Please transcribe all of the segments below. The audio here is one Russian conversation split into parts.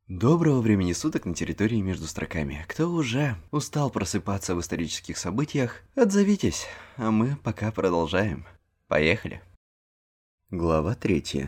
Доброго времени суток на территории между строками. Кто уже устал просыпаться в исторических событиях, отзовитесь, а мы пока продолжаем. Поехали. Глава 3.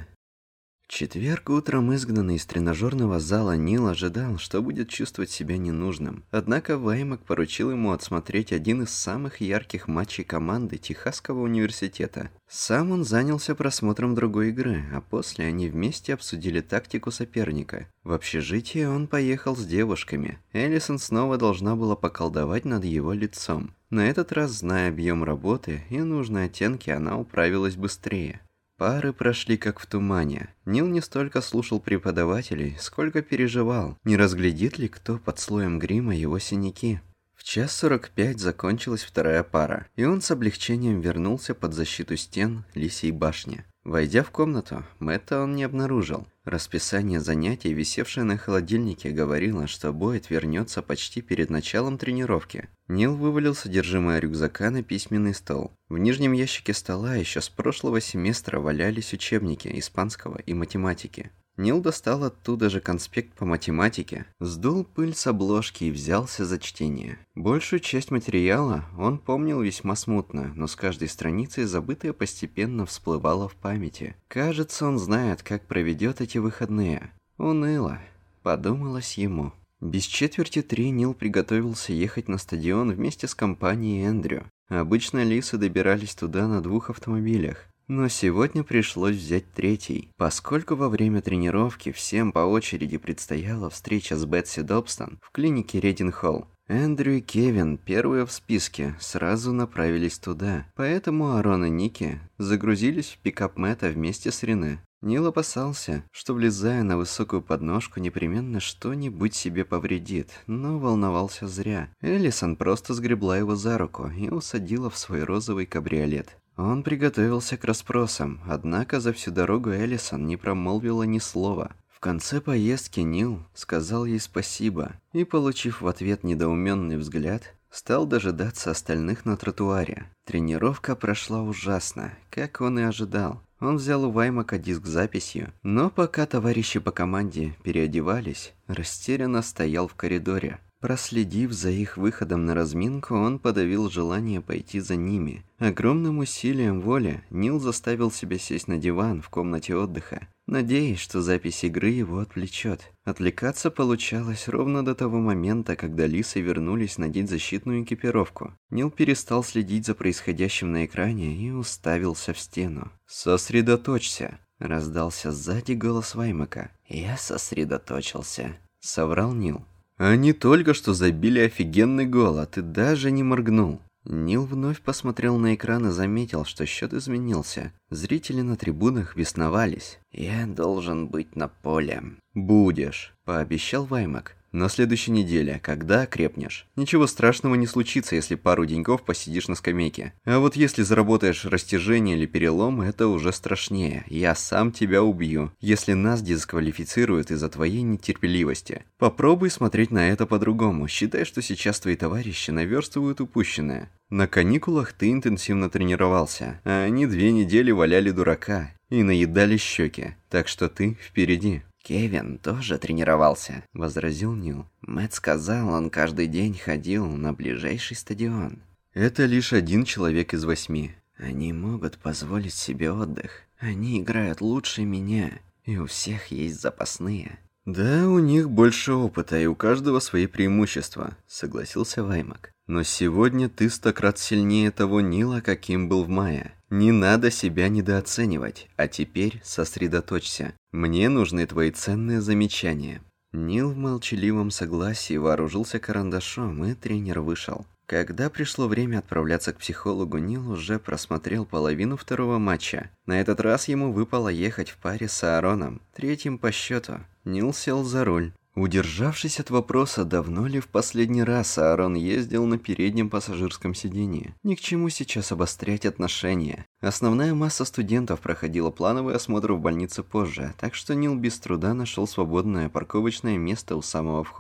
В четверг утром изгнанный из тренажерного зала Нил ожидал, что будет чувствовать себя ненужным. Однако Ваймак поручил ему отсмотреть один из самых ярких матчей команды Техасского университета. Сам он занялся просмотром другой игры, а после они вместе обсудили тактику соперника. В общежитие он поехал с девушками. Элисон снова должна была поколдовать над его лицом. На этот раз, зная объем работы и нужные оттенки, она управилась быстрее. Пары прошли как в тумане. Нил не столько слушал преподавателей, сколько переживал, не разглядит ли кто под слоем грима его синяки. В 1:45 закончилась вторая пара, и он с облегчением вернулся под защиту стен Лисьей башни. Войдя в комнату, Мэтта он не обнаружил. Расписание занятий, висевшее на холодильнике, говорило, что Бойд вернется почти перед началом тренировки. Нил вывалил содержимое рюкзака на письменный стол. В нижнем ящике стола еще с прошлого семестра валялись учебники испанского и математики. Нил достал оттуда же конспект по математике, сдул пыль с обложки и взялся за чтение. Большую часть материала он помнил весьма смутно, но с каждой страницей забытое постепенно всплывало в памяти. Кажется, он знает, как проведет эти выходные. Уныло, подумалось ему. Без 2:45 Нил приготовился ехать на стадион вместе с компанией Эндрю. Обычно лисы добирались туда на 2 автомобилях. Но сегодня пришлось взять 3-й, поскольку во время тренировки всем по очереди предстояла встреча с Бетси Добстон в клинике Рединг-Холл. Эндрю и Кевин, первые в списке, сразу направились туда, поэтому Арон и Ники загрузились в пикап Мэтта вместе с Рене. Нил опасался, что, влезая на высокую подножку, непременно что-нибудь себе повредит, но волновался зря. Элисон просто сгребла его за руку и усадила в свой розовый кабриолет. Он приготовился к расспросам, однако за всю дорогу Элисон не промолвила ни слова. В конце поездки Нил сказал ей спасибо и, получив в ответ недоуменный взгляд, стал дожидаться остальных на тротуаре. Тренировка прошла ужасно, как он и ожидал. Он взял у Ваймака диск с записью, но пока товарищи по команде переодевались, растерянно стоял в коридоре. Проследив за их выходом на разминку, он подавил желание пойти за ними. Огромным усилием воли Нил заставил себя сесть на диван в комнате отдыха, надеясь, что запись игры его отвлечет. Отвлекаться получалось ровно до того момента, когда лисы вернулись надеть защитную экипировку. Нил перестал следить за происходящим на экране и уставился в стену. «Сосредоточься!» – раздался сзади голос Ваймака. «Я сосредоточился», – соврал Нил. «Они только что забили офигенный гол, а ты даже не моргнул». Нил вновь посмотрел на экран и заметил, что счет изменился. Зрители на трибунах бесновались. «Я должен быть на поле». «Будешь», – пообещал Ваймак. «На следующей неделе, когда окрепнешь. Ничего страшного не случится, если пару деньков посидишь на скамейке. А вот если заработаешь растяжение или перелом, это уже страшнее. Я сам тебя убью, если нас дисквалифицируют из-за твоей нетерпеливости. Попробуй смотреть на это по-другому. Считай, что сейчас твои товарищи наверстывают упущенное. На каникулах ты интенсивно тренировался, а они 2 недели валяли дурака и наедали щеки. Так что ты впереди». «Кевин тоже тренировался», — возразил Нил. «Мэтт сказал, он каждый день ходил на ближайший стадион». «Это лишь 1 человек из 8. Они могут позволить себе отдых. Они играют лучше меня, и у всех есть запасные». «Да, у них больше опыта, и у каждого свои преимущества», — согласился Ваймак. «Но сегодня ты 100 крат сильнее того Нила, каким был в мае. Не надо себя недооценивать, а теперь сосредоточься. Мне нужны твои ценные замечания». Нил в молчаливом согласии вооружился карандашом, и тренер вышел. Когда пришло время отправляться к психологу, Нил уже просмотрел половину второго матча. На этот раз ему выпало ехать в паре с Аароном, 3-м по счету. Нил сел за руль. Удержавшись от вопроса, давно ли в последний раз Аарон ездил на переднем пассажирском сидении. Ни к чему сейчас обострять отношения. Основная масса студентов проходила плановый осмотр в больнице позже, так что Нил без труда нашел свободное парковочное место у самого входа.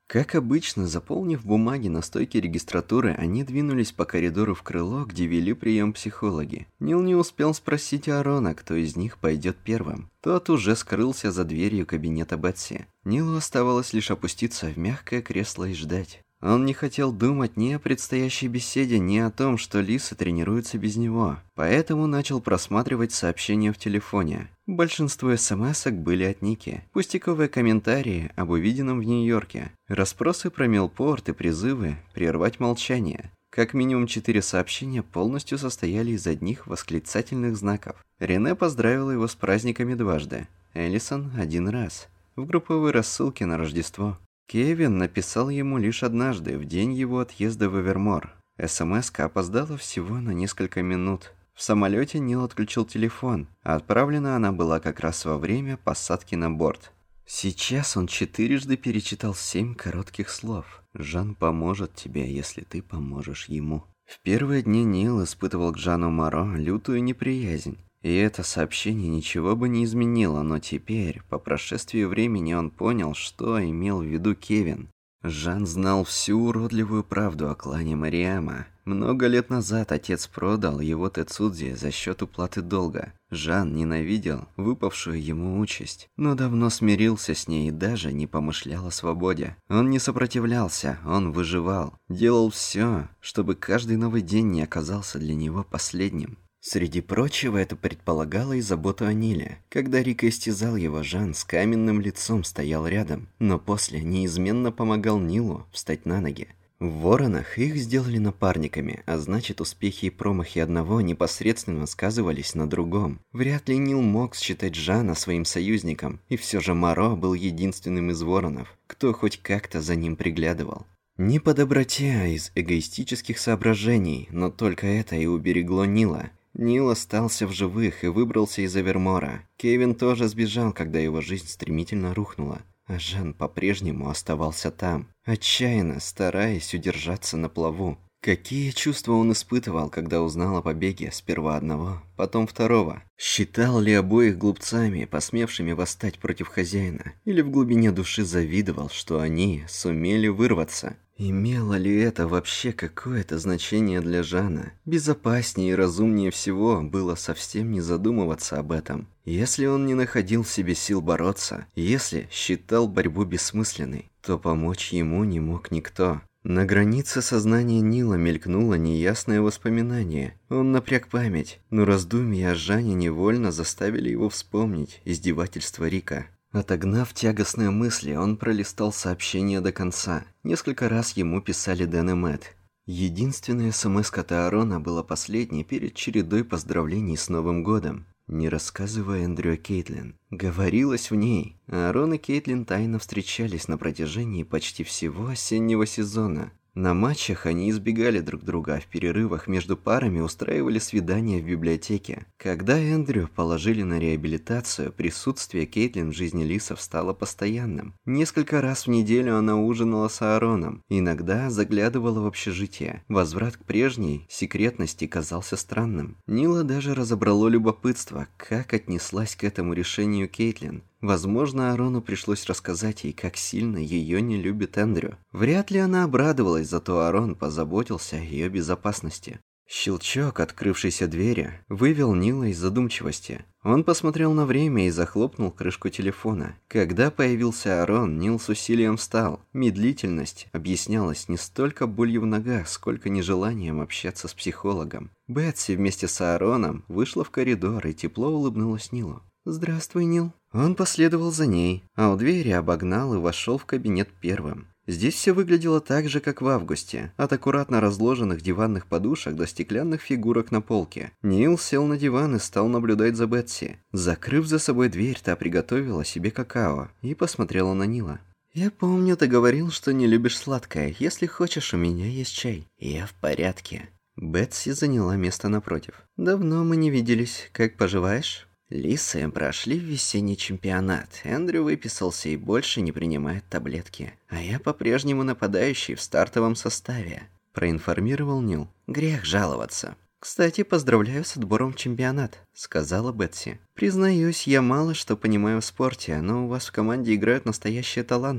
Как обычно, заполнив бумаги на стойке регистратуры, они двинулись по коридору в крыло, где вели прием психологи. Нил не успел спросить Аарона, кто из них пойдет первым. Тот уже скрылся за дверью кабинета Бетси. Нилу оставалось лишь опуститься в мягкое кресло и ждать. Он не хотел думать ни о предстоящей беседе, ни о том, что лисы тренируются без него. Поэтому начал просматривать сообщения в телефоне. Большинство смс-ок были от Ники. Пустяковые комментарии об увиденном в Нью-Йорке. Расспросы про Милпорт и призывы прервать молчание. Как минимум 4 сообщения полностью состояли из одних восклицательных знаков. Рене поздравила его с праздниками дважды. Эллисон один раз. В групповой рассылке на Рождество. Кевин написал ему лишь однажды, в день его отъезда в Эвермор. СМС-ка опоздала всего на несколько минут. В самолете Нил отключил телефон, а отправлена она была как раз во время посадки на борт. Сейчас он 4 перечитал 7 коротких слов. «Жан поможет тебе, если ты поможешь ему». В первые дни Нил испытывал к Жану Моро лютую неприязнь. И это сообщение ничего бы не изменило, но теперь, по прошествии времени, он понял, что имел в виду Кевин. Жан знал всю уродливую правду о клане Мариама. Много лет назад отец продал его Тецудзи за счет уплаты долга. Жан ненавидел выпавшую ему участь, но давно смирился с ней и даже не помышлял о свободе. Он не сопротивлялся, он выживал. Делал все, чтобы каждый новый день не оказался для него последним. Среди прочего, это предполагало и заботу о Ниле. Когда Рика истязал его, Жан с каменным лицом стоял рядом, но после неизменно помогал Нилу встать на ноги. В Воронах их сделали напарниками, а значит, успехи и промахи одного непосредственно сказывались на другом. Вряд ли Нил мог считать Жана своим союзником, и все же Моро был единственным из Воронов, кто хоть как-то за ним приглядывал. Не по доброте, а из эгоистических соображений, но только это и уберегло Нила. Нил остался в живых и выбрался из Эвермора. Кевин тоже сбежал, когда его жизнь стремительно рухнула. А Жан по-прежнему оставался там, отчаянно стараясь удержаться на плаву. Какие чувства он испытывал, когда узнал о побеге сперва одного, потом второго? Считал ли обоих глупцами, посмевшими восстать против хозяина? Или в глубине души завидовал, что они сумели вырваться? Имело ли это вообще какое-то значение для Жана? Безопаснее и разумнее всего было совсем не задумываться об этом. Если он не находил в себе сил бороться, если считал борьбу бессмысленной, то помочь ему не мог никто. На границе сознания Нила мелькнуло неясное воспоминание. Он напряг память, но раздумья о Жане невольно заставили его вспомнить издевательство Рика. Отогнав тягостные мысли, он пролистал сообщение до конца. Несколько раз ему писали Дэн и Мэтт. Единственная смс-ка Аарона была последней перед чередой поздравлений с Новым годом. Не рассказывая Эндрю о Кейтлин. Говорилось в ней. Аарон и Кейтлин тайно встречались на протяжении почти всего осеннего сезона. На матчах они избегали друг друга, а в перерывах между парами устраивали свидания в библиотеке. Когда Эндрю положили на реабилитацию, присутствие Кейтлин в жизни лисов стало постоянным. Несколько раз в неделю она ужинала с Аароном, иногда заглядывала в общежитие. Возврат к прежней секретности казался странным. Нила даже разобрало любопытство, как отнеслась к этому решению Кейтлин. Возможно, Аарону пришлось рассказать ей, как сильно ее не любит Эндрю. Вряд ли она обрадовалась, зато Аарон позаботился о ее безопасности. Щелчок открывшейся двери вывел Нила из задумчивости. Он посмотрел на время и захлопнул крышку телефона. Когда появился Аарон, Нил с усилием встал. Медлительность объяснялась не столько болью в ногах, сколько нежеланием общаться с психологом. Бетси вместе с Аароном вышла в коридор и тепло улыбнулась Нилу. «Здравствуй, Нил». Он последовал за ней, а у двери обогнал и вошел в кабинет первым. Здесь все выглядело так же, как в августе, от аккуратно разложенных диванных подушек до стеклянных фигурок на полке. Нил сел на диван и стал наблюдать за Бетси. Закрыв за собой дверь, та приготовила себе какао и посмотрела на Нила. «Я помню, ты говорил, что не любишь сладкое. Если хочешь, у меня есть чай». «Я в порядке». Бетси заняла место напротив. «Давно мы не виделись. Как поживаешь?» Лисы прошли в весенний чемпионат. Эндрю выписался и больше не принимает таблетки. А я по-прежнему нападающий в стартовом составе, проинформировал Нил. Грех жаловаться. «Кстати, поздравляю с отбором в чемпионат», — сказала Бетси. «Признаюсь, я мало что понимаю в спорте, но у вас в команде играют настоящие таланты.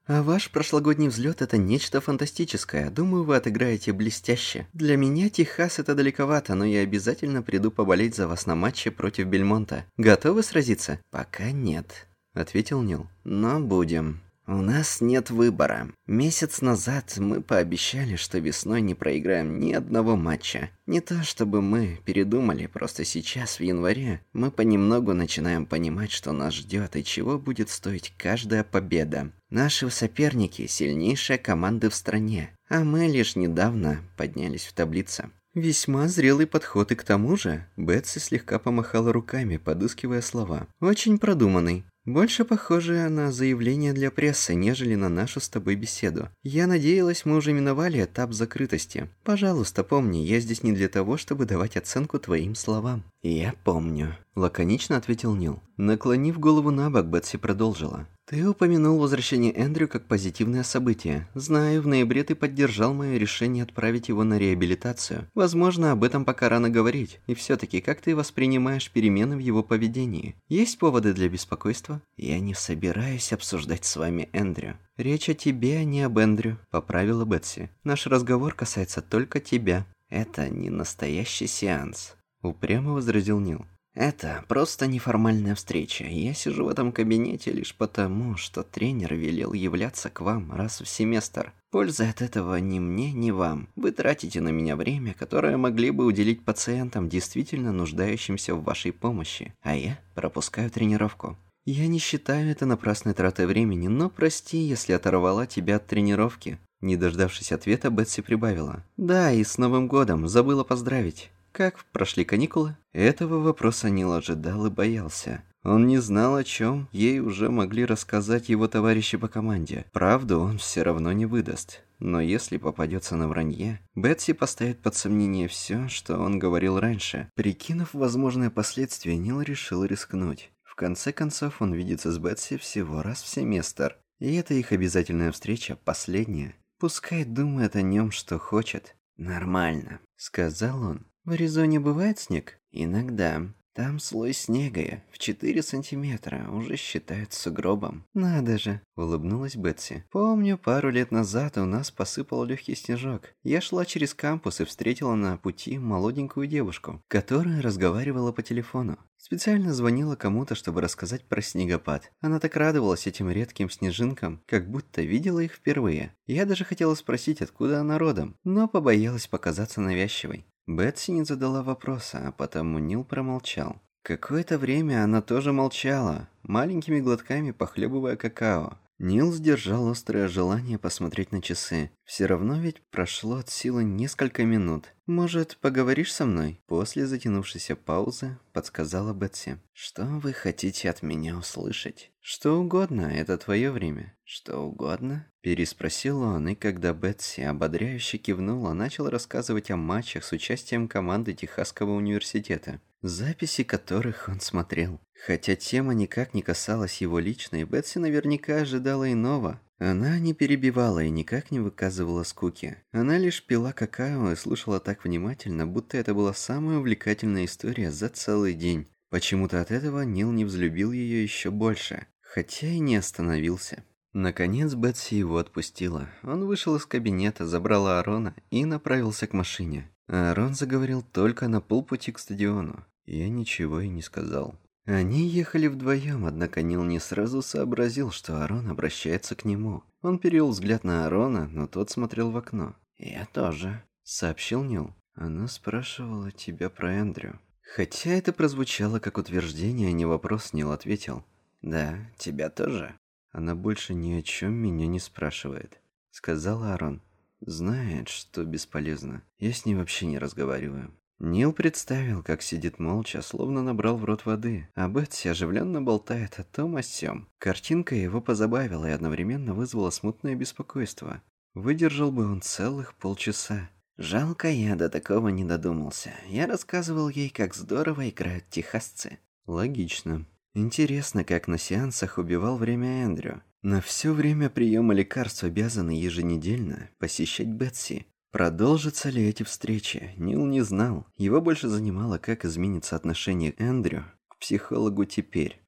А ваш прошлогодний взлет – это нечто фантастическое. Думаю, вы отыграете блестяще. Для меня Техас – это далековато, но я обязательно приду поболеть за вас на матче против Бельмонта. Готовы сразиться? Пока нет, ответил Нил. Но будем. У нас нет выбора. Месяц назад мы пообещали, что весной не проиграем ни одного матча. Не то чтобы мы передумали, просто сейчас, в январе, мы понемногу начинаем понимать, что нас ждет и чего будет стоить каждая победа. Наши соперники – сильнейшие команды в стране, а мы лишь недавно поднялись в таблице. Весьма зрелый подход, и к тому же Бетси слегка помахала руками, подыскивая слова. Очень продуманный. Больше похоже на заявление для прессы, нежели на нашу с тобой беседу. Я надеялась, мы уже миновали этап закрытости. Пожалуйста, помни, я здесь не для того, чтобы давать оценку твоим словам. Я помню, лаконично ответил Нил. Наклонив голову набок, Бетси продолжила. Ты упомянул возвращение Эндрю как позитивное событие. Знаю, в ноябре ты поддержал мое решение отправить его на реабилитацию. Возможно, об этом пока рано говорить. И все-таки, как ты воспринимаешь перемены в его поведении? Есть поводы для беспокойства? Я не собираюсь обсуждать с вами Эндрю. Речь о тебе, а не об Эндрю, поправила Бетси. Наш разговор касается только тебя. Это не настоящий сеанс, упрямо возразил Нил. Это просто неформальная встреча. Я сижу в этом кабинете лишь потому, что тренер велел являться к вам раз в семестр. Пользы от этого ни мне, ни вам. Вы тратите на меня время, которое могли бы уделить пациентам, действительно нуждающимся в вашей помощи. А я пропускаю тренировку. Я не считаю это напрасной тратой времени, но прости, если оторвала тебя от тренировки. Не дождавшись ответа, Бетси прибавила. Да, и с Новым годом. Забыла поздравить. Как прошли каникулы? Этого вопроса Нил ожидал и боялся. Он не знал, о чем ей уже могли рассказать его товарищи по команде. Правду он все равно не выдаст. Но если попадется на вранье, Бетси поставит под сомнение все, что он говорил раньше. Прикинув возможные последствия, Нил решил рискнуть. В конце концов, он видится с Бетси всего раз в семестр. И это их обязательная встреча, последняя. Пускай думает о нем, что хочет. «Нормально», — сказал он. В Аризоне бывает снег? Иногда. Там слой снега в 4 сантиметра уже считают сугробом. Надо же, улыбнулась Бетси. Помню, пару лет назад у нас посыпал легкий снежок. Я шла через кампус и встретила на пути молоденькую девушку, которая разговаривала по телефону. Специально звонила кому-то, чтобы рассказать про снегопад. Она так радовалась этим редким снежинкам, как будто видела их впервые. Я даже хотела спросить, откуда она родом, но побоялась показаться навязчивой. Бетси не задала вопроса, а потому Нил промолчал. Какое-то время она тоже молчала, маленькими глотками похлебывая какао. Нил сдержал острое желание посмотреть на часы. Все равно ведь прошло от силы несколько минут. «Может, поговоришь со мной?» После затянувшейся паузы подсказала Бетси. «Что вы хотите от меня услышать?» «Что угодно, это твое время». «Что угодно?» Переспросил он, и когда Бетси ободряюще кивнула, начал рассказывать о матчах с участием команды Техасского университета, записи которых он смотрел. Хотя тема никак не касалась его личной, Бетси наверняка ожидала иного. Она не перебивала и никак не выказывала скуки. Она лишь пила какао и слушала так внимательно, будто это была самая увлекательная история за целый день. Почему-то от этого Нил не взлюбил ее еще больше, хотя и не остановился. Наконец Бетси его отпустила. Он вышел из кабинета, забрал Аарона и направился к машине. Аарон заговорил только на полпути к стадиону. Я ничего и не сказал. Они ехали вдвоем, однако Нил не сразу сообразил, что Аарон обращается к нему. Он перевел взгляд на Аарона, но тот смотрел в окно. «Я тоже», — сообщил Нил. «Она спрашивала тебя про Эндрю». Хотя это прозвучало как утверждение, а не вопрос, Нил ответил. «Да, тебя тоже». «Она больше ни о чем меня не спрашивает», — сказал Аарон. «Знает, что бесполезно. Я с ней вообще не разговариваю». Нил представил, как сидит молча, словно набрал в рот воды, а Бетси оживленно болтает о том о сём. Картинка его позабавила и одновременно вызвала смутное беспокойство. Выдержал бы он целых полчаса. Жалко, я до такого не додумался. Я рассказывал ей, как здорово играют техасцы. Логично. Интересно, как на сеансах убивал время Эндрю. На все время приема лекарств обязаны еженедельно посещать Бетси. Продолжатся ли эти встречи, Нил не знал. Его больше занимало, как изменится отношение Эндрю к психологу теперь.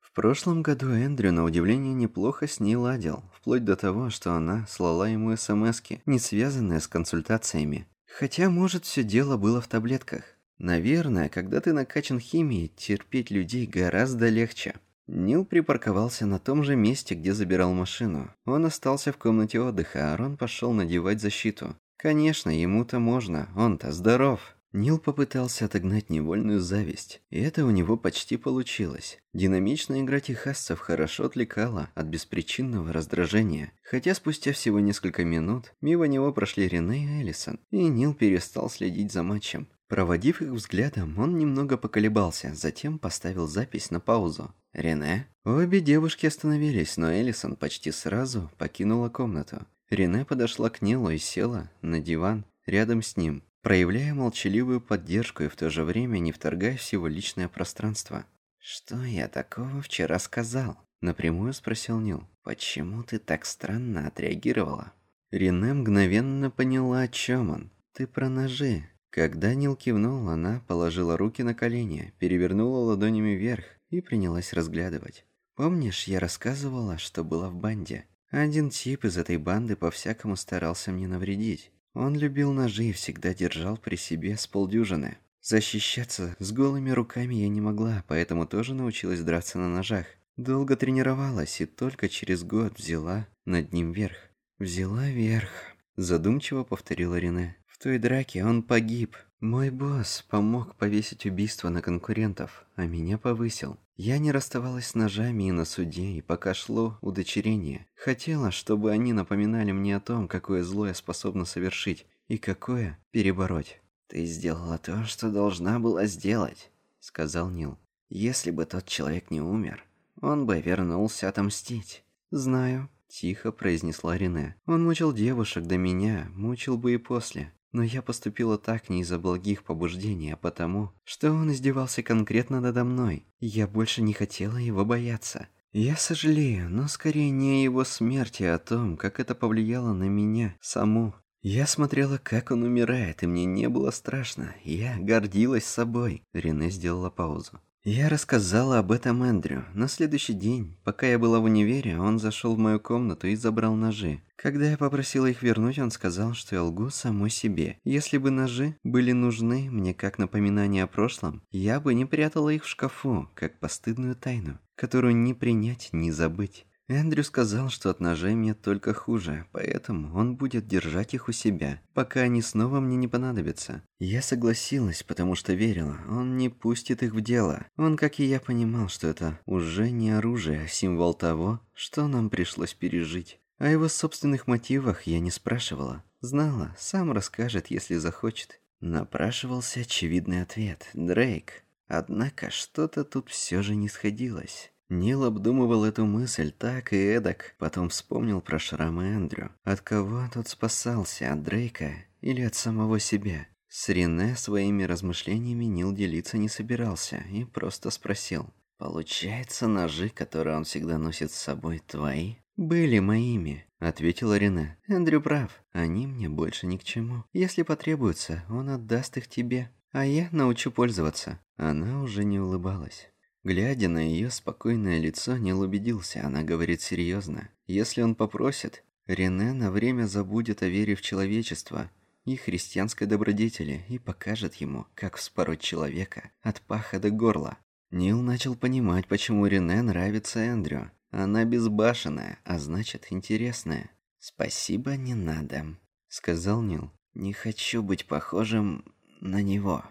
В прошлом году Эндрю, на удивление, неплохо с ней ладил, вплоть до того, что она слала ему смски, не связанные с консультациями. Хотя, может, все дело было в таблетках. Наверное, когда ты накачан химией, терпеть людей гораздо легче. Нил припарковался на том же месте, где забирал машину. Он остался в комнате отдыха, а Рон пошел надевать защиту. Конечно, ему-то можно, он-то здоров. Нил попытался отогнать невольную зависть, и это у него почти получилось. Динамичная игра техасцев хорошо отвлекала от беспричинного раздражения, хотя спустя всего несколько минут мимо него прошли Рене и Элисон, и Нил перестал следить за матчем. Проводив их взглядом, он немного поколебался, затем поставил запись на паузу. «Рене?» Обе девушки остановились, но Элисон почти сразу покинула комнату. Рене подошла к Нилу и села на диван рядом с ним, проявляя молчаливую поддержку и в то же время не вторгаясь в его личное пространство. «Что я такого вчера сказал?» – напрямую спросил Нил. «Почему ты так странно отреагировала?» Рене мгновенно поняла, о чем он. «Ты про ножи». Когда Нил кивнул, она положила руки на колени, перевернула ладонями вверх и принялась разглядывать. «Помнишь, я рассказывала, что была в банде? Один тип из этой банды по-всякому старался мне навредить. Он любил ножи и всегда держал при себе с полдюжины. Защищаться с голыми руками я не могла, поэтому тоже научилась драться на ножах. Долго тренировалась и только через год взяла над ним верх». «Взяла верх», – задумчиво повторила Рене. «В той драке он погиб. Мой босс помог повесить убийство на конкурентов, а меня повысил. Я не расставалась с ножами и на суде, и пока шло удочерение. Хотела, чтобы они напоминали мне о том, какое зло я способна совершить, и какое перебороть». «Ты сделала то, что должна была сделать», — сказал Нил. «Если бы тот человек не умер, он бы вернулся отомстить». «Знаю», — тихо произнесла Рене. «Он мучил девушек до меня, мучил бы и после. Но я поступила так не из-за благих побуждений, а потому, что он издевался конкретно надо мной. Я больше не хотела его бояться. Я сожалею, но скорее не о его смерти, а о том, как это повлияло на меня саму. Я смотрела, как он умирает, и мне не было страшно. Я гордилась собой». Рене сделала паузу. «Я рассказала об этом Эндрю. На следующий день, пока я была в универе, он зашел в мою комнату и забрал ножи. Когда я попросила их вернуть, он сказал, что я лгу самой себе. Если бы ножи были нужны мне как напоминание о прошлом, я бы не прятала их в шкафу, как постыдную тайну, которую ни принять, ни забыть. Эндрю сказал, что от ножей мне только хуже, поэтому он будет держать их у себя, пока они снова мне не понадобятся. Я согласилась, потому что верила, он не пустит их в дело. Он, как и я, понимал, что это уже не оружие, а символ того, что нам пришлось пережить. О его собственных мотивах я не спрашивала. Знала, сам расскажет, если захочет. Напрашивался очевидный ответ – Дрейк. Однако что-то тут все же не сходилось. Нил обдумывал эту мысль так и эдак, потом вспомнил про шрамы Эндрю. От кого тот спасался, от Дрейка или от самого себя? С Рене своими размышлениями Нил делиться не собирался и просто спросил. «Получается, ножи, которые он всегда носит с собой, твои?» «Были моими», — ответила Рене. «Эндрю прав, они мне больше ни к чему. Если потребуется, он отдаст их тебе, а я научу пользоваться». Она уже не улыбалась. Глядя на ее спокойное лицо, Нил убедился, она говорит серьезно. Если он попросит, Рене на время забудет о вере в человечество и христианской добродетели и покажет ему, как вспороть человека от паха до горла. Нил начал понимать, почему Рене нравится Эндрю. Она безбашенная, а значит интересная. «Спасибо, не надо», — сказал Нил. «Не хочу быть похожим на него».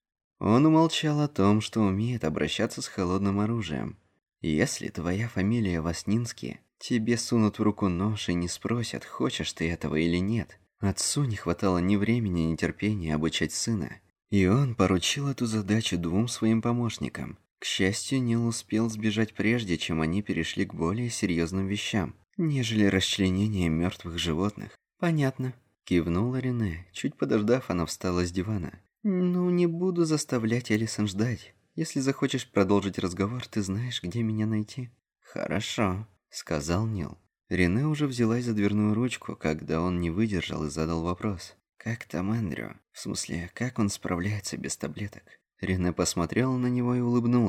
Он умолчал о том, что умеет обращаться с холодным оружием. «Если твоя фамилия Васнинский, тебе сунут в руку нож и не спросят, хочешь ты этого или нет». Отцу не хватало ни времени, ни терпения обучать сына. И он поручил эту задачу двум своим помощникам. К счастью, Нил успел сбежать прежде, чем они перешли к более серьезным вещам, нежели расчленение мертвых животных. «Понятно», — кивнула Рене. Чуть подождав, она встала с дивана. «Ну, не буду заставлять Элисон ждать. Если захочешь продолжить разговор, ты знаешь, где меня найти». «Хорошо», — сказал Нил. Рене уже взялась за дверную ручку, когда он не выдержал и задал вопрос. «Как там Эндрю? В смысле, как он справляется без таблеток?» Рене посмотрела на него и улыбнулась.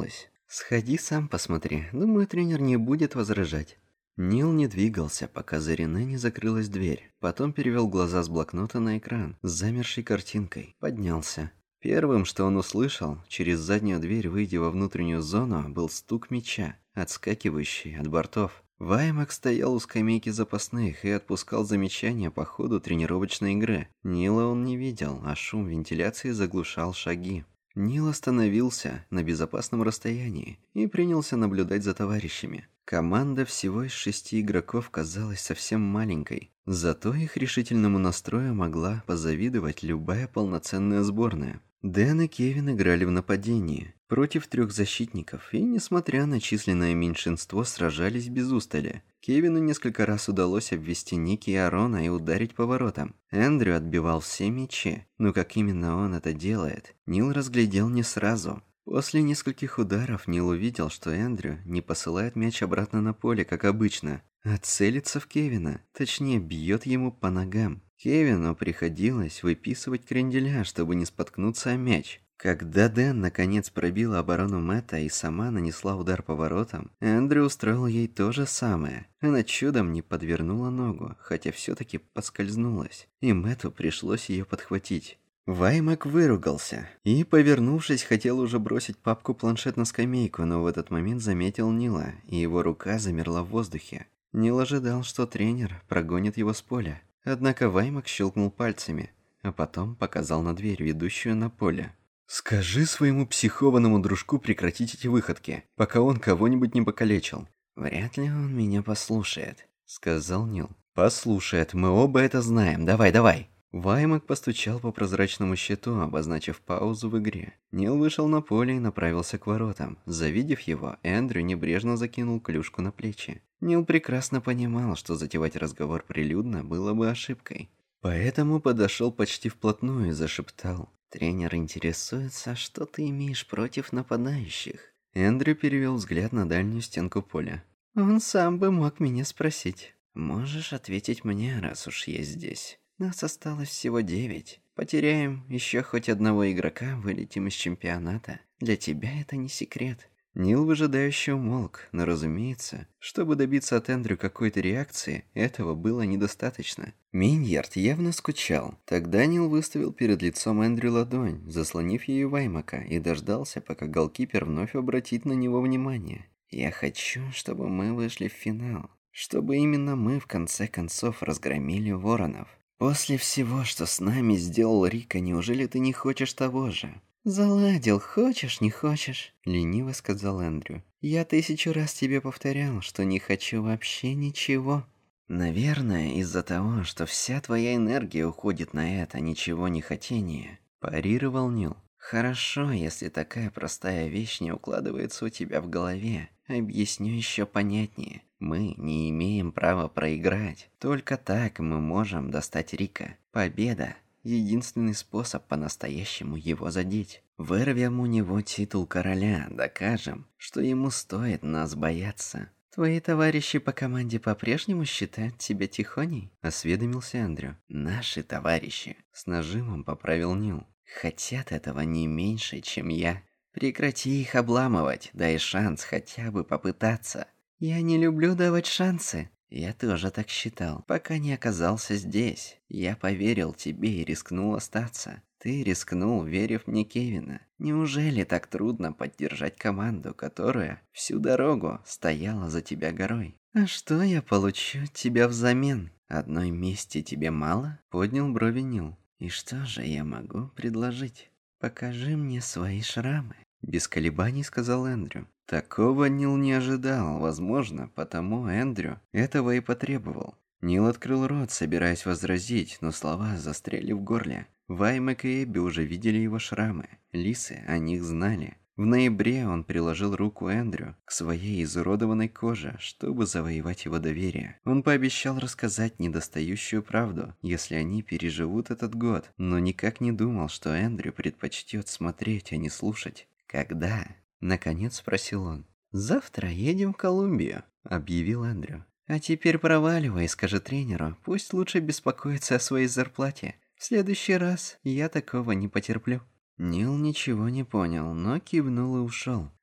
«Сходи сам посмотри, думаю, тренер не будет возражать». Нил не двигался, пока за Рене не закрылась дверь. Потом перевел глаза с блокнота на экран с замершей картинкой. Поднялся. Первым, что он услышал, через заднюю дверь, выйдя во внутреннюю зону, был стук мяча, отскакивающий от бортов. Ваймак стоял у скамейки запасных и отпускал замечания по ходу тренировочной игры. Нила он не видел, а шум вентиляции заглушал шаги. Нил остановился на безопасном расстоянии и принялся наблюдать за товарищами. Команда всего из 6 игроков казалась совсем маленькой, зато их решительному настрою могла позавидовать любая полноценная сборная. Дэн и Кевин играли в нападении против 3 защитников и, несмотря на численное меньшинство, сражались без устали. Кевину несколько раз удалось обвести Ники и Арона и ударить по воротам. Эндрю отбивал все мячи, но как именно он это делает, Нил разглядел не сразу. После нескольких ударов Нил увидел, что Эндрю не посылает мяч обратно на поле, как обычно, а целится в Кевина, точнее бьет ему по ногам. Кевину приходилось выписывать кренделя, чтобы не споткнуться о мяч. Когда Дэн наконец пробила оборону Мэтта и сама нанесла удар по воротам, Эндрю устроил ей то же самое. Она чудом не подвернула ногу, хотя все-таки поскользнулась, и Мэтту пришлось ее подхватить. Ваймак выругался и, повернувшись, хотел уже бросить папку-планшет на скамейку, но в этот момент заметил Нила, и его рука замерла в воздухе. Нил ожидал, что тренер прогонит его с поля. Однако Ваймак щелкнул пальцами, а потом показал на дверь, ведущую на поле. «Скажи своему психованному дружку прекратить эти выходки, пока он кого-нибудь не покалечил». «Вряд ли он меня послушает», — сказал Нил. «Послушает, мы оба это знаем. Давай». Ваймак постучал по прозрачному щиту, обозначив паузу в игре. Нил вышел на поле и направился к воротам. Завидев его, Эндрю небрежно закинул клюшку на плечи. Нил прекрасно понимал, что затевать разговор прилюдно было бы ошибкой. Поэтому подошел почти вплотную и зашептал: «Тренер интересуется, что ты имеешь против нападающих?» Эндрю перевел взгляд на дальнюю стенку поля. «Он сам бы мог меня спросить. Можешь ответить мне, раз уж я здесь. Нас осталось всего 9. Потеряем еще хоть одного игрока, вылетим из чемпионата. Для тебя это не секрет». Нил выжидающе умолк, но, разумеется, чтобы добиться от Эндрю какой-то реакции, этого было недостаточно. Миньярд явно скучал. Тогда Нил выставил перед лицом Эндрю ладонь, заслонив ею Ваймака, и дождался, пока голкипер вновь обратит на него внимание. «Я хочу, чтобы мы вышли в финал. Чтобы именно мы, в конце концов, разгромили Воронов. После всего, что с нами сделал Рика, неужели ты не хочешь того же?» «Заладил, хочешь, не хочешь», — лениво сказал Эндрю. «Я 1000 раз тебе повторял, что не хочу вообще ничего». «Наверное, из-за того, что вся твоя энергия уходит на это ничего не хотение», — парировал Нил. «Хорошо, если такая простая вещь не укладывается у тебя в голове. Объясню еще понятнее. Мы не имеем права проиграть. Только так мы можем достать Рика. Победа — единственный способ по-настоящему его задеть. Вырвем у него титул короля, докажем, что ему стоит нас бояться». «Твои товарищи по команде по-прежнему считают тебя тихоней?» — осведомился Эндрю. «Наши товарищи», — с нажимом поправил Нил, — «хотят этого не меньше, чем я. Прекрати их обламывать, дай шанс хотя бы попытаться». «Я не люблю давать шансы». «Я тоже так считал, пока не оказался здесь. Я поверил тебе и рискнул остаться. Ты рискнул, верив мне Кевина. Неужели так трудно поддержать команду, которая всю дорогу стояла за тебя горой?» «А что я получу от тебя взамен? Одной мести тебе мало?» — поднял брови Нил. «И что же я могу предложить? Покажи мне свои шрамы». Без колебаний сказал Эндрю. Такого Нил не ожидал, возможно, потому Эндрю этого и потребовал. Нил открыл рот, собираясь возразить, но слова застряли в горле. Ваймак и Эбби уже видели его шрамы. Лисы о них знали. В ноябре он приложил руку Эндрю к своей изуродованной коже, чтобы завоевать его доверие. Он пообещал рассказать недостающую правду, если они переживут этот год, но никак не думал, что Эндрю предпочтет смотреть, а не слушать. «Когда?» — наконец спросил он. «Завтра едем в Колумбию», — объявил Эндрю. «А теперь проваливай и скажи тренеру, пусть лучше беспокоится о своей зарплате. В следующий раз я такого не потерплю». Нил ничего не понял, но кивнул и ушел.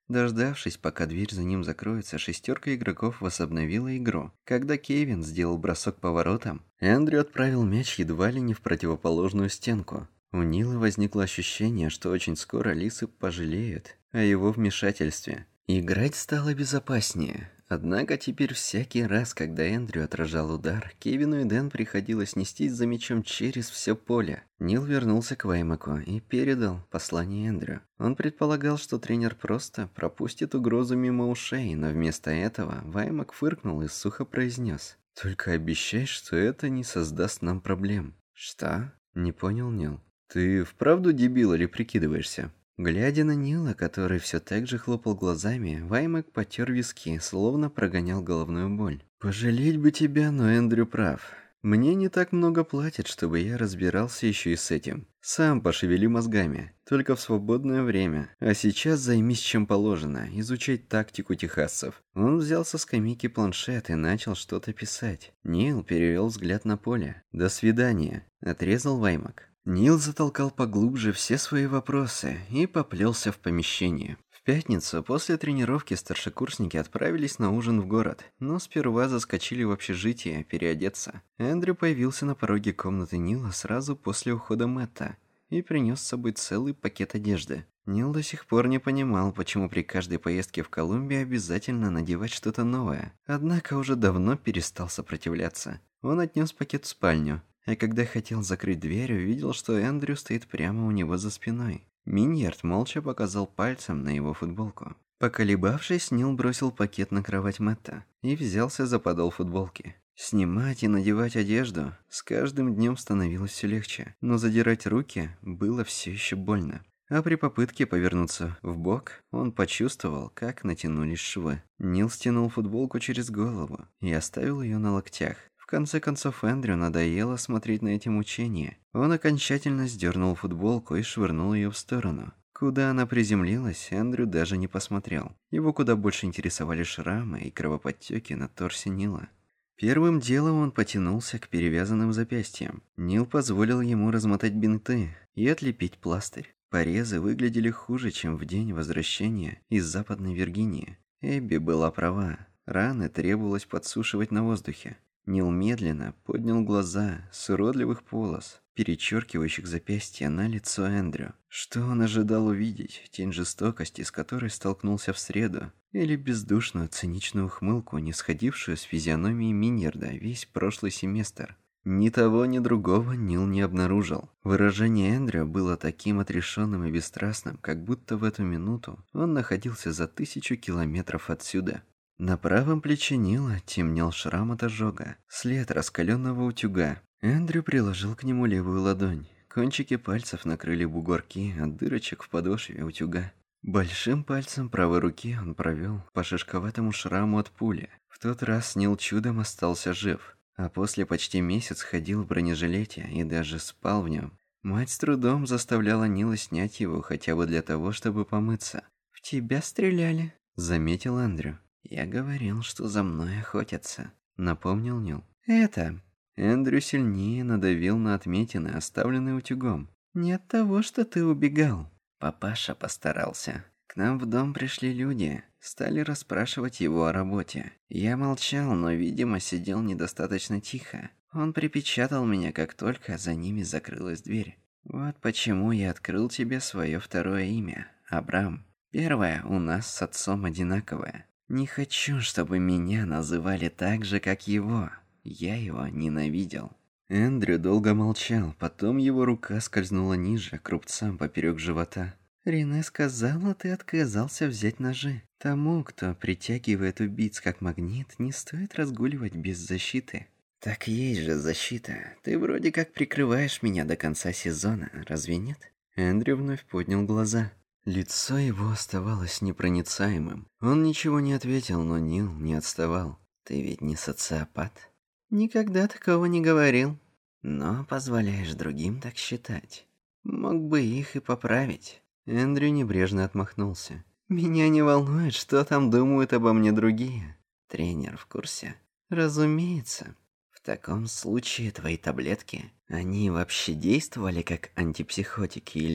Дождавшись, пока дверь за ним закроется, шестерка игроков возобновила игру. Когда Кевин сделал бросок по воротам, Эндрю отправил мяч едва ли не в противоположную стенку. У Нила возникло ощущение, что очень скоро лисы пожалеют о его вмешательстве. Играть стало безопаснее. Однако теперь всякий раз, когда Эндрю отражал удар, Кевину и Дэн приходилось нестись за мячом через все поле. Нил вернулся к Ваймаку и передал послание Эндрю. Он предполагал, что тренер просто пропустит угрозу мимо ушей, но вместо этого Ваймак фыркнул и сухо произнес: «Только обещай, что это не создаст нам проблем». «Что?» – не понял Нил. «Ты вправду дебил или прикидываешься?» Глядя на Нила, который все так же хлопал глазами, Ваймак потер виски, словно прогонял головную боль. «Пожалеть бы тебя, но Эндрю прав. Мне не так много платят, чтобы я разбирался еще и с этим. Сам пошевели мозгами, только в свободное время. А сейчас займись чем положено, изучать тактику техасцев». Он взял со скамейки планшет и начал что-то писать. Нил перевел взгляд на поле. «До свидания», — отрезал Ваймак. Нил затолкал поглубже все свои вопросы и поплелся в помещение. В пятницу после тренировки старшекурсники отправились на ужин в город, но сперва заскочили в общежитие переодеться. Эндрю появился на пороге комнаты Нила сразу после ухода Мэтта и принес с собой целый пакет одежды. Нил до сих пор не понимал, почему при каждой поездке в Колумбию обязательно надевать что-то новое, однако уже давно перестал сопротивляться. Он отнес пакет в спальню. А когда хотел закрыть дверь, увидел, что Эндрю стоит прямо у него за спиной. Миньярд молча показал пальцем на его футболку. Поколебавшись, Нил бросил пакет на кровать Мэтта и взялся за подол футболки. Снимать и надевать одежду с каждым днем становилось все легче, но задирать руки было все еще больно. А при попытке повернуться в бок, он почувствовал, как натянулись швы. Нил стянул футболку через голову и оставил ее на локтях. В конце концов, Эндрю надоело смотреть на эти мучения. Он окончательно сдернул футболку и швырнул ее в сторону. Куда она приземлилась, Эндрю даже не посмотрел. Его куда больше интересовали шрамы и кровоподтеки на торсе Нила. Первым делом он потянулся к перевязанным запястьям. Нил позволил ему размотать бинты и отлепить пластырь. Порезы выглядели хуже, чем в день возвращения из Западной Виргинии. Эбби была права. Раны требовалось подсушивать на воздухе. Нил медленно поднял глаза с уродливых полос, перечеркивающих запястья, на лицо Эндрю. Что он ожидал увидеть? Тень жестокости, с которой столкнулся в среду? Или бездушную циничную ухмылку, не сходившую с физиономии Миньярда весь прошлый семестр? Ни того, ни другого Нил не обнаружил. Выражение Эндрю было таким отрешенным и бесстрастным, как будто в эту минуту он находился за 1000 километров отсюда. На правом плече Нила темнел шрам от ожога, след раскаленного утюга. Эндрю приложил к нему левую ладонь. Кончики пальцев накрыли бугорки от дырочек в подошве утюга. Большим пальцем правой руки он провел по шишковатому шраму от пули. В тот раз Нил чудом остался жив, а после почти месяц ходил в бронежилете и даже спал в нем. Мать с трудом заставляла Нила снять его хотя бы для того, чтобы помыться. «В тебя стреляли», — заметил Эндрю. «Я говорил, что за мной охотятся», — напомнил Нил. «Это...» Эндрю сильнее надавил на отметины, оставленные утюгом. «Не от того, что ты убегал. Папаша постарался. К нам в дом пришли люди, стали расспрашивать его о работе. Я молчал, но, видимо, сидел недостаточно тихо. Он припечатал меня, как только за ними закрылась дверь. Вот почему я открыл тебе свое второе имя, Абрам. Первое у нас с отцом одинаковое. Не хочу, чтобы меня называли так же, как его. Я его ненавидел». Эндрю долго молчал, потом его рука скользнула ниже, к рубцам поперек живота. «Рене сказала, ты отказался взять ножи. Тому, кто притягивает убийц как магнит, не стоит разгуливать без защиты». «Так есть же защита. Ты вроде как прикрываешь меня до конца сезона, разве нет?» Эндрю вновь поднял глаза. Лицо его оставалось непроницаемым. Он ничего не ответил, но Нил не отставал. «Ты ведь не социопат?» «Никогда такого не говорил. Но позволяешь другим так считать. Мог бы их и поправить». Эндрю небрежно отмахнулся. «Меня не волнует, что там думают обо мне другие. Тренер в курсе?» «Разумеется. В таком случае твои таблетки, они вообще действовали как антипсихотики или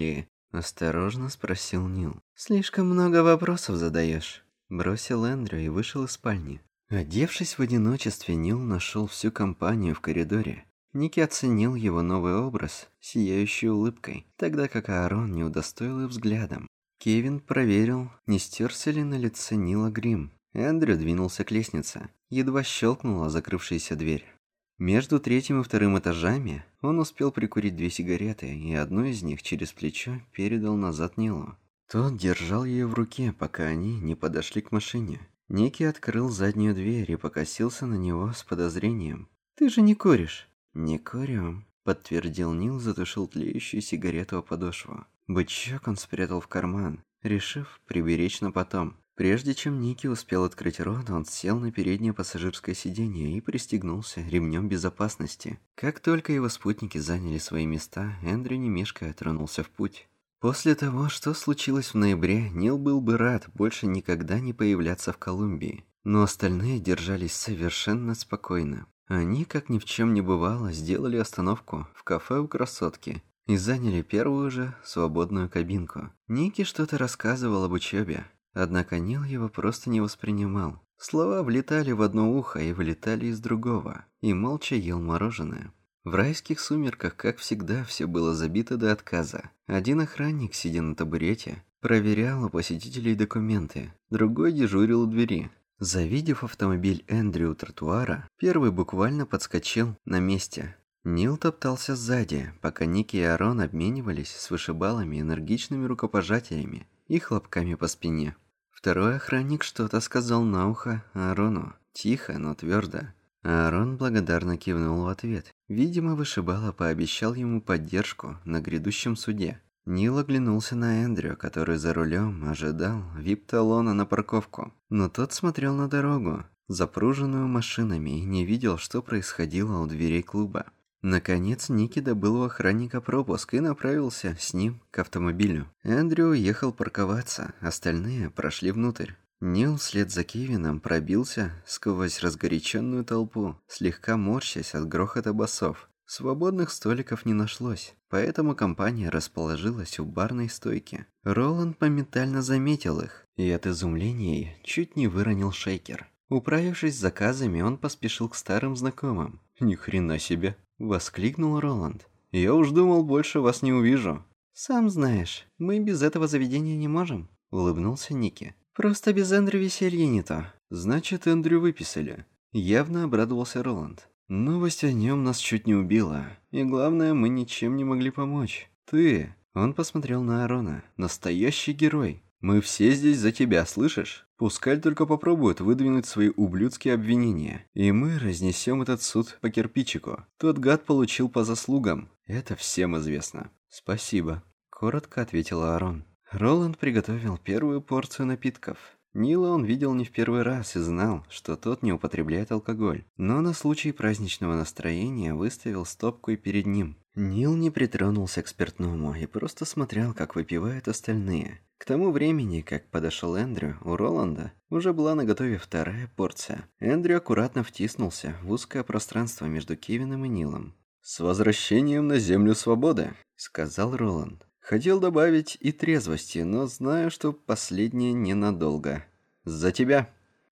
Осторожно спросил Нил. «Слишком много вопросов задаешь», – бросил Эндрю и вышел из спальни. Одевшись в одиночестве, Нил нашел всю компанию в коридоре. Ники оценил его новый образ, сияющей улыбкой, тогда как Аарон не удостоил их взглядом. Кевин проверил, не стерся ли на лице Нила грим. Эндрю двинулся к лестнице. Едва щелкнула закрывшаяся дверь. Между третьим и вторым этажами он успел прикурить 2 сигареты, и одну из них через плечо передал назад Нилу. Тот держал ее в руке, пока они не подошли к машине. Ники открыл заднюю дверь и покосился на него с подозрением. «Ты же не куришь?» «Не курю», — подтвердил Нил, затушил тлеющую сигарету о подошву. Бычок он спрятал в карман, решив приберечь на потом. Прежде чем Ники успел открыть рот, он сел на переднее пассажирское сиденье и пристегнулся ремнем безопасности. Как только его спутники заняли свои места, Эндрю не мешкая тронулся в путь. После того, что случилось в ноябре, Нил был бы рад больше никогда не появляться в Колумбии. Но остальные держались совершенно спокойно. Они, как ни в чем не бывало, сделали остановку в кафе у красотки и заняли первую же свободную кабинку. Ники что-то рассказывал об учебе, однако Нил его просто не воспринимал. Слова влетали в одно ухо и вылетали из другого, и молча ел мороженое. В райских сумерках, как всегда, все было забито до отказа. Один охранник, сидя на табурете, проверял у посетителей документы, другой дежурил у двери. Завидев автомобиль Эндрю у тротуара, первый буквально подскочил на месте. Нил топтался сзади, пока Ники и Аарон обменивались с вышибалами энергичными рукопожатиями и хлопками по спине. Второй охранник что-то сказал на ухо Аарону, тихо, но твердо. Аарон благодарно кивнул в ответ. Видимо, вышибала пообещал ему поддержку на грядущем суде. Нил оглянулся на Эндрю, который за рулем ожидал вип-талона на парковку. Но тот смотрел на дорогу, запруженную машинами, и не видел, что происходило у дверей клуба. Наконец, Ники добыл у охранника пропуск и направился с ним к автомобилю. Эндрю уехал парковаться, остальные прошли внутрь. Нил вслед за Кевином пробился сквозь разгоряченную толпу, слегка морщась от грохота басов. Свободных столиков не нашлось, поэтому компания расположилась у барной стойки. Роланд моментально заметил их, и от изумления чуть не выронил шейкер. Управившись с заказами, он поспешил к старым знакомым. «Ни хрена себе!» – воскликнул Роланд. «Я уж думал, больше вас не увижу». «Сам знаешь, мы без этого заведения не можем», – улыбнулся Ники. «Просто без Эндрю веселье не то». «Значит, Эндрю выписали». Явно обрадовался Роланд. «Новость о нем нас чуть не убила. И главное, мы ничем не могли помочь. Ты...» Он посмотрел на Аарона. «Настоящий герой. Мы все здесь за тебя, слышишь? Пускай только попробуют выдвинуть свои ублюдские обвинения. И мы разнесем этот суд по кирпичику. Тот гад получил по заслугам. Это всем известно». «Спасибо», — коротко ответил Аарон. Роланд приготовил первую порцию напитков. Нила он видел не в первый раз и знал, что тот не употребляет алкоголь, но на случай праздничного настроения выставил стопку и перед ним. Нил не притронулся к спиртному и просто смотрел, как выпивают остальные. К тому времени, как подошел Эндрю, у Роланда уже была наготове вторая порция. Эндрю аккуратно втиснулся в узкое пространство между Кевином и Нилом. «С возвращением на землю свободы», — сказал Роланд. Хотел добавить и трезвости, но знаю, что последнее ненадолго. За тебя.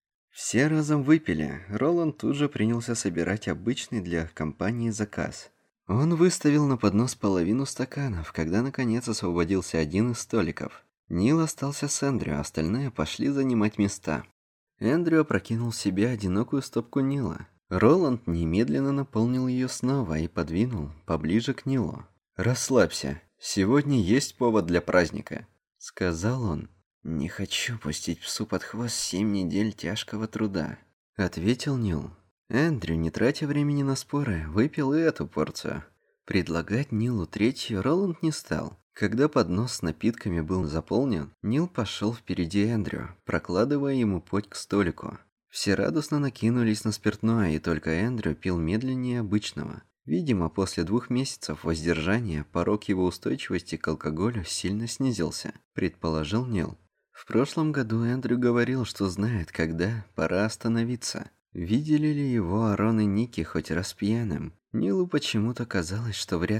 Все разом выпили. Роланд тут же принялся собирать обычный для компании заказ. Он выставил на поднос половину стаканов, когда наконец освободился один из столиков. Нил остался с Эндрю, остальные пошли занимать места. Эндрю опрокинул в себя одинокую стопку Нила. Роланд немедленно наполнил ее снова и подвинул поближе к Нилу. «Расслабься. Сегодня есть повод для праздника», — сказал он. «Не хочу пустить псу под хвост 7 недель тяжкого труда», — ответил Нил. Эндрю, не тратя времени на споры, выпил и эту порцию. Предлагать Нилу третью Роланд не стал. Когда поднос с напитками был заполнен, Нил пошел впереди Эндрю, прокладывая ему путь к столику. Все радостно накинулись на спиртное, и только Эндрю пил медленнее обычного. Видимо, после 2 месяцев воздержания порог его устойчивости к алкоголю сильно снизился, предположил Нил. В прошлом году Эндрю говорил, что знает, когда пора остановиться. Видели ли его Аарон и Ники хоть раз пьяным? Нилу почему-то казалось, что вряд ли.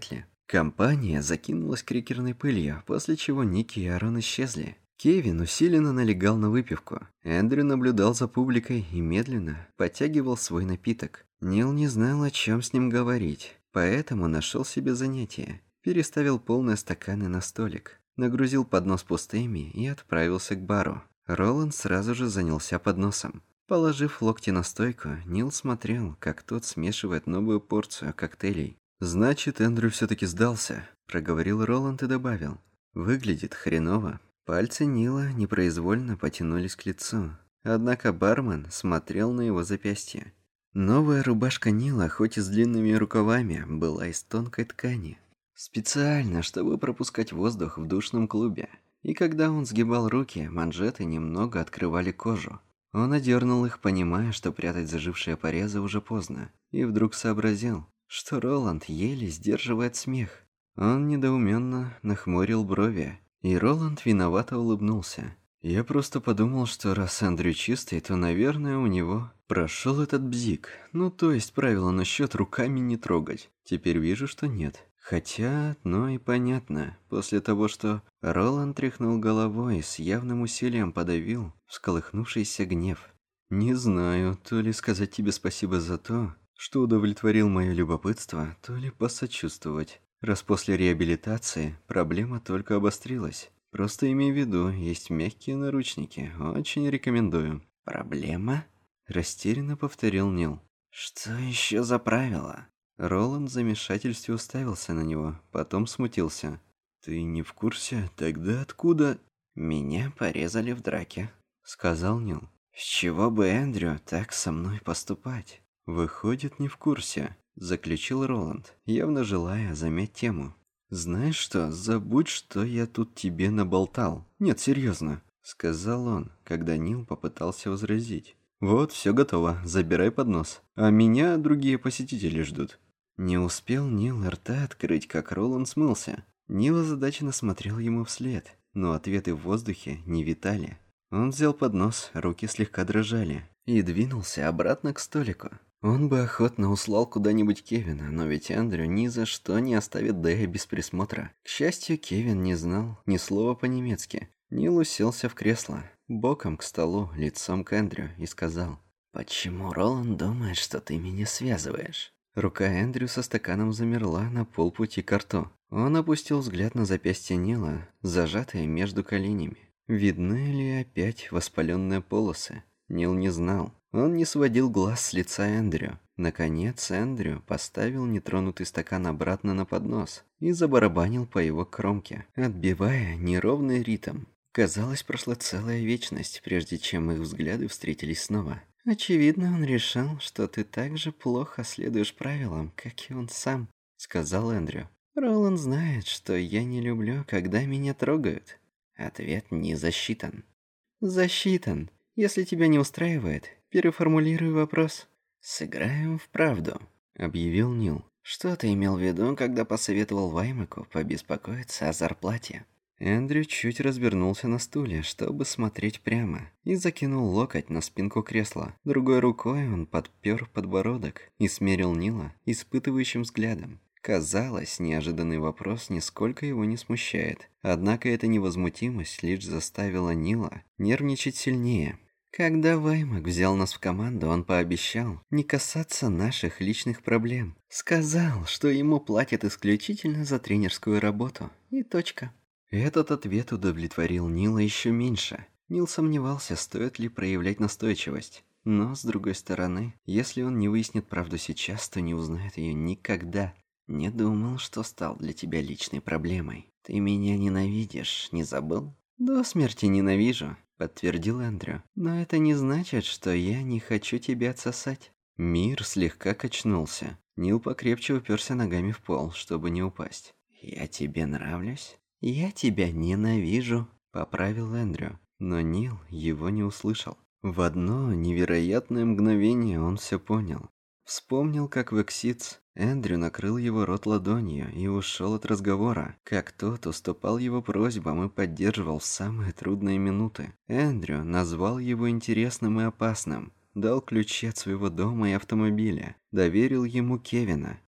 Компания закинулась крекерной пылью, после чего Ники и Аарон исчезли. Кевин усиленно налегал на выпивку. Эндрю наблюдал за публикой и медленно подтягивал свой напиток. Нил не знал, о чем с ним говорить, поэтому нашел себе занятие. Переставил полные стаканы на столик, нагрузил поднос пустыми и отправился к бару. Роланд сразу же занялся подносом. Положив локти на стойку, Нил смотрел, как тот смешивает новую порцию коктейлей. «Значит, Эндрю все-таки сдался», – проговорил Роланд и добавил. «Выглядит хреново». Пальцы Нила непроизвольно потянулись к лицу. Однако бармен смотрел на его запястье. Новая рубашка Нила, хоть и с длинными рукавами, была из тонкой ткани. Специально, чтобы пропускать воздух в душном клубе. И когда он сгибал руки, манжеты немного открывали кожу. Он одернул их, понимая, что прятать зажившие порезы уже поздно. И вдруг сообразил, что Роланд еле сдерживает смех. Он недоуменно нахмурил брови. И Роланд виновато улыбнулся. «Я просто подумал, что раз Эндрю чистый, то, наверное, у него прошел этот бзик. Ну, то есть правило насчет руками не трогать. Теперь вижу, что нет. Хотя одно и понятно. После того, что Роланд тряхнул головой и с явным усилием подавил всколыхнувшийся гнев. Не знаю, то ли сказать тебе спасибо за то, что удовлетворил мое любопытство, то ли посочувствовать. Раз после реабилитации проблема только обострилась. Просто имей в виду, есть мягкие наручники. Очень рекомендую. Проблема? Растерянно повторил Нил. Что еще за правило? Роланд в замешательстве уставился на него, потом смутился. Ты не в курсе? Тогда откуда? Меня порезали в драке, сказал Нил. С чего бы Эндрю так со мной поступать? Выходит, не в курсе. Заключил Роланд, явно желая замять тему. «Знаешь что, забудь, что я тут тебе наболтал. Нет, серьезно», — сказал он, когда Нил попытался возразить. «Вот, все готово, забирай поднос. А меня другие посетители ждут». Не успел Нил рта открыть, как Роланд смылся. Нил озадаченно смотрел ему вслед, но ответы в воздухе не витали. Он взял поднос, руки слегка дрожали, и двинулся обратно к столику. Он бы охотно услал куда-нибудь Кевина, но ведь Эндрю ни за что не оставит Дэя без присмотра. К счастью, Кевин не знал ни слова по-немецки. Нил уселся в кресло, боком к столу, лицом к Эндрю, и сказал: «Почему Роланд думает, что ты меня связываешь?» Рука Эндрю со стаканом замерла на полпути к рту. Он опустил взгляд на запястье Нила, зажатое между коленями. Видны ли опять воспаленные полосы? Нил не знал. Он не сводил глаз с лица Эндрю. Наконец Эндрю поставил нетронутый стакан обратно на поднос и забарабанил по его кромке, отбивая неровный ритм. Казалось, прошла целая вечность, прежде чем их взгляды встретились снова. «Очевидно, он решил, что ты так же плохо следуешь правилам, как и он сам», — сказал Эндрю. «Роланд знает, что я не люблю, когда меня трогают». Ответ не засчитан. «Засчитан. Если тебя не устраивает, переформулируй вопрос». «Сыграем в правду», — объявил Нил. «Что ты имел в виду, когда посоветовал Ваймаку побеспокоиться о зарплате?» Эндрю чуть развернулся на стуле, чтобы смотреть прямо, и закинул локоть на спинку кресла. Другой рукой он подпер подбородок и смерил Нила испытывающим взглядом. Казалось, неожиданный вопрос нисколько его не смущает. Однако эта невозмутимость лишь заставила Нила нервничать сильнее. Когда Ваймак взял нас в команду, он пообещал не касаться наших личных проблем. Сказал, что ему платят исключительно за тренерскую работу. И точка. Этот ответ удовлетворил Нила еще меньше. Нил сомневался, стоит ли проявлять настойчивость. Но, с другой стороны, если он не выяснит правду сейчас, то не узнает ее никогда. «Не думал, что стал для тебя личной проблемой. Ты меня ненавидишь, не забыл?» «До смерти ненавижу», — подтвердил Эндрю. «Но это не значит, что я не хочу тебя отсосать». Мир слегка качнулся. Нил покрепче уперся ногами в пол, чтобы не упасть. «Я тебе нравлюсь?» «Я тебя ненавижу», — поправил Эндрю. Но Нил его не услышал. В одно невероятное мгновение он все понял. Вспомнил, как в Эксидс Эндрю накрыл его рот ладонью и ушел от разговора, как тот уступал его просьбам и поддерживал в самые трудные минуты. Эндрю назвал его интересным и опасным, дал ключи от своего дома и автомобиля, доверил ему Кевина.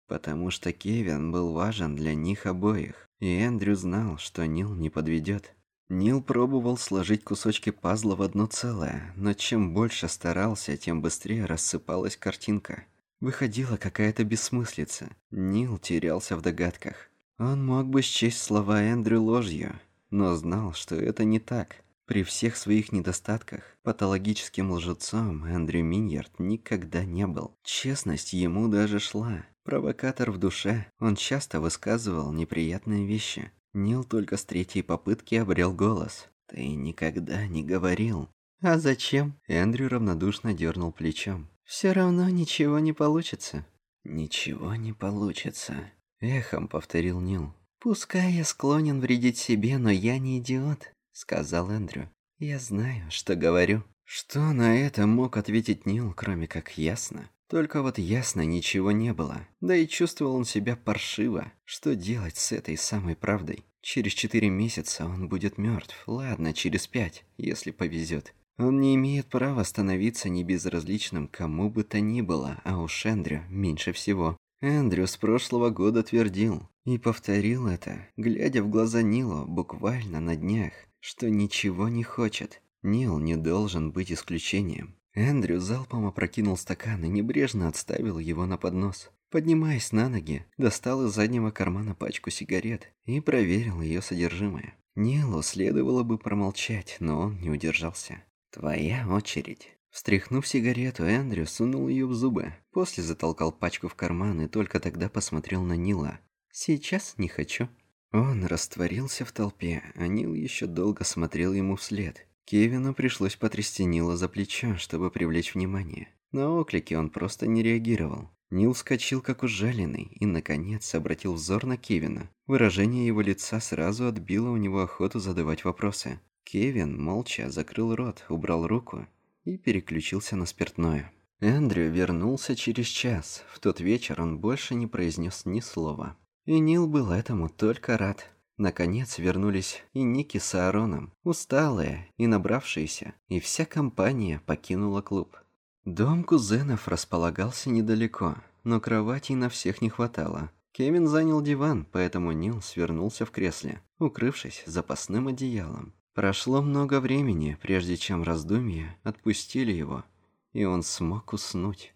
Потому что Кевин был важен для них обоих, и Эндрю знал, что Нил не подведет. Нил пробовал сложить кусочки пазла в одно целое, но чем больше старался, тем быстрее рассыпалась картинка. Выходила какая-то бессмыслица. Нил терялся в догадках. Он мог бы счесть слова Эндрю ложью, но знал, что это не так. При всех своих недостатках патологическим лжецом Эндрю Миньярд никогда не был. Честность ему даже шла. Провокатор в душе, он часто высказывал неприятные вещи. Нил только с третьей попытки обрел голос. «Ты никогда не говорил». «А зачем?» Эндрю равнодушно дернул плечом. «Все равно ничего не получится». «Ничего не получится», — эхом повторил Нил. «Пускай я склонен вредить себе, но я не идиот», — сказал Эндрю. «Я знаю, что говорю». Что на это мог ответить Нил, кроме как ясно? Только вот ясно ничего не было. Да и чувствовал он себя паршиво. Что делать с этой самой правдой? Через 4 месяца он будет мертв. Ладно, через 5, если повезет. Он не имеет права становиться небезразличным кому бы то ни было, а уж Эндрю меньше всего. Эндрю с прошлого года твердил и повторил это, глядя в глаза Нилу буквально на днях, что ничего не хочет. Нил не должен быть исключением. Эндрю залпом опрокинул стакан и небрежно отставил его на поднос. Поднимаясь на ноги, достал из заднего кармана пачку сигарет и проверил ее содержимое. Нилу следовало бы промолчать, но он не удержался. «Твоя очередь». Встряхнув сигарету, Эндрю сунул ее в зубы, после затолкал пачку в карман и только тогда посмотрел на Нила. «Сейчас не хочу». Он растворился в толпе, а Нил еще долго смотрел ему вслед. Кевину пришлось потрясти Нила за плечо, чтобы привлечь внимание. На оклики он просто не реагировал. Нил вскочил как ужаленный и, наконец, обратил взор на Кевина. Выражение его лица сразу отбило у него охоту задавать вопросы. Кевин молча закрыл рот, убрал руку и переключился на спиртное. Эндрю вернулся через час. В тот вечер он больше не произнес ни слова. И Нил был этому только рад. Наконец вернулись и Ники с Аароном, усталые и набравшиеся, и вся компания покинула клуб. Дом кузенов располагался недалеко, но кроватей на всех не хватало. Кевин занял диван, поэтому Нил свернулся в кресле, укрывшись запасным одеялом. Прошло много времени, прежде чем раздумья отпустили его, и он смог уснуть.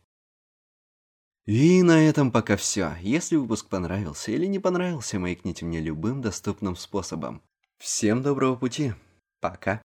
И на этом пока все. Если выпуск понравился или не понравился, маякните мне любым доступным способом. Всем доброго пути. Пока.